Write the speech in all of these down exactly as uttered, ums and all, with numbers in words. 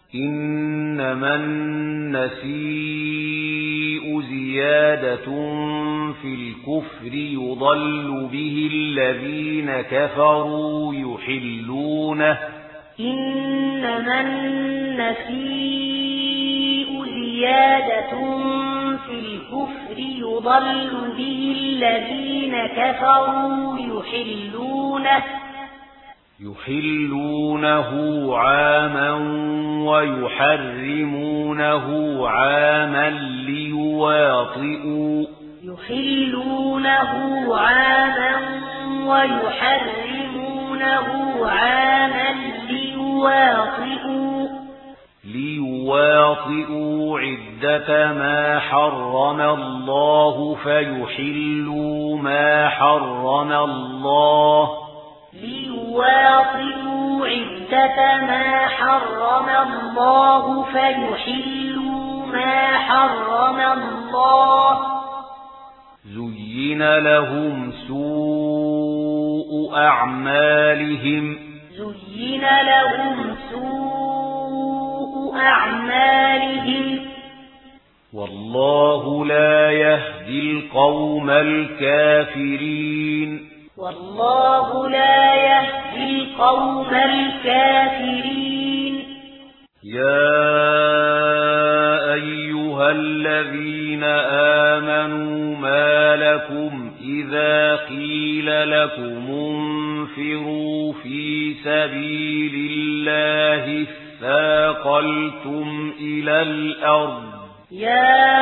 إنما النسيء زيادة في الكفر يضل به الذين كفروا يحلونه إنما النسيء زيادة في الكفر يضل به الذين كفروا يحلونه يحلونه عاما ويحرمونه عاما ليواطئوا يحلونه عاما ويحرمونه عاما ليواطئوا ليواطئوا عدة ما حرم الله فيحلوا ما حرم الله ليواطئوا عدة ما حرم الله فيحلوا ما حرم الله زين لهم سوء أعمالهم زين لهم سوء أعمالهم والله لا يهدي القوم الكافرين والله لا يهدي القوم الكافرين يا أيها الذين آمنوا ما لكم إذا قيل لكم انفروا في سبيل الله اثاقلتم إلى الأرض يا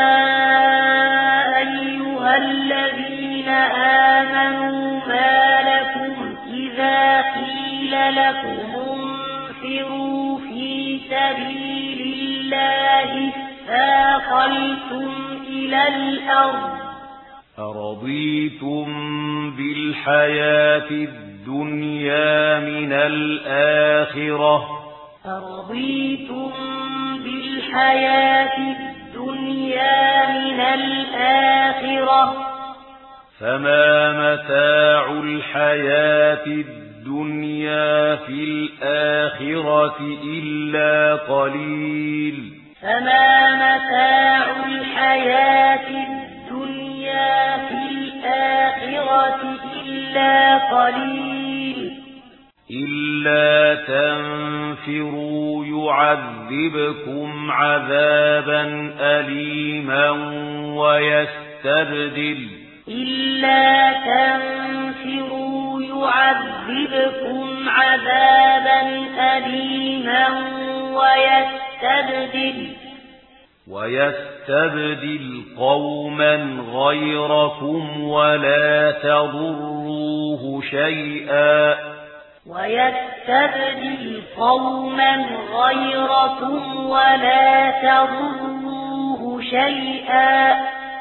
أيها الذين آمنوا ما لكم إذا قيل لكم انفروا في سبيل الله اثاقلتم إلى الأرض أرضيتم بالحياة الدنيا من الآخرة أرضيتم بالحياة الدنيا من الآخرة فما متاع الحياة الدنيا في الآخرة إلا قليل فما متاع الحياة الدنيا في الآخرة إلا قليل إلا تنفروا يعذبكم عذابا أليما ويستبدل إلا تنفروا يعذبكم عذابا أليما ويستبدل ويستبدل قوما غيركم ولا تضروه شيئا ويستبدل قوما غيركم ولا تضروه شيئا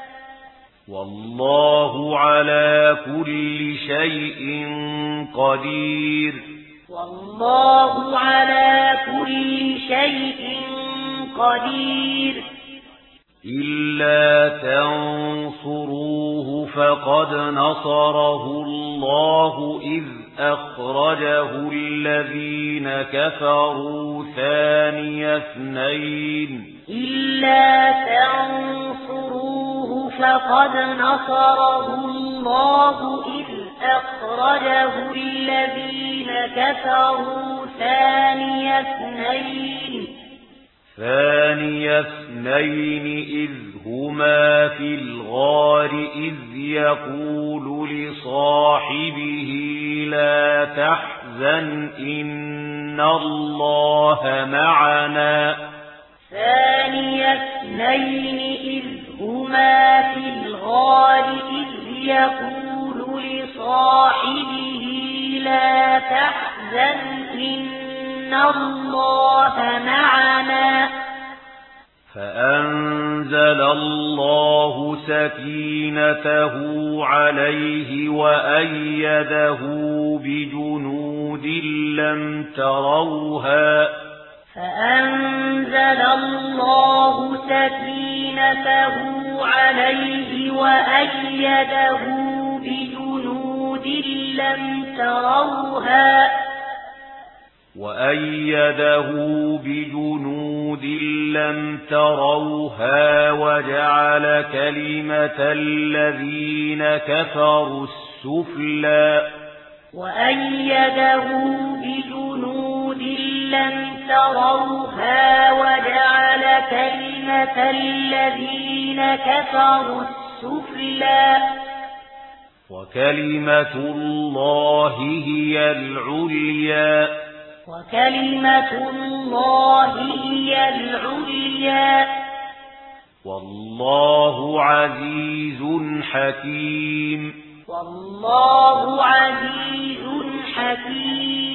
والله على كل شيء قدير والله على كل شيء قدير إلا تنصروه فقد نصره الله إذ أخرجه الذين كفروا ثاني اثنين إلا تنصروه فقد نصره الله إذ أخرجه الذين كفروا ثاني اثنين ثاني اثنين إذ هما في الغار إذ يقول لصاحبه لا تحزن إن الله معنا ثاني اثنين إذ هما في الغار إذ يقول لصاحبه لا تحزن إن الله معنا فأنزل الله سكينته عليه وأيده بجنود لم تروها فأنزل الله سكينته عليه وأيده بجنود لم تروها وأيده بجنود بجنود لم تروها وجعل كلمة الذين كفروا السفلى وأيده بجنود لم تروها وجعل كلمة الذين كفروا السفلى وكلمة الله هي العليا وكلمة الله هي العليا والله عزيز حكيم والله عزيز حكيم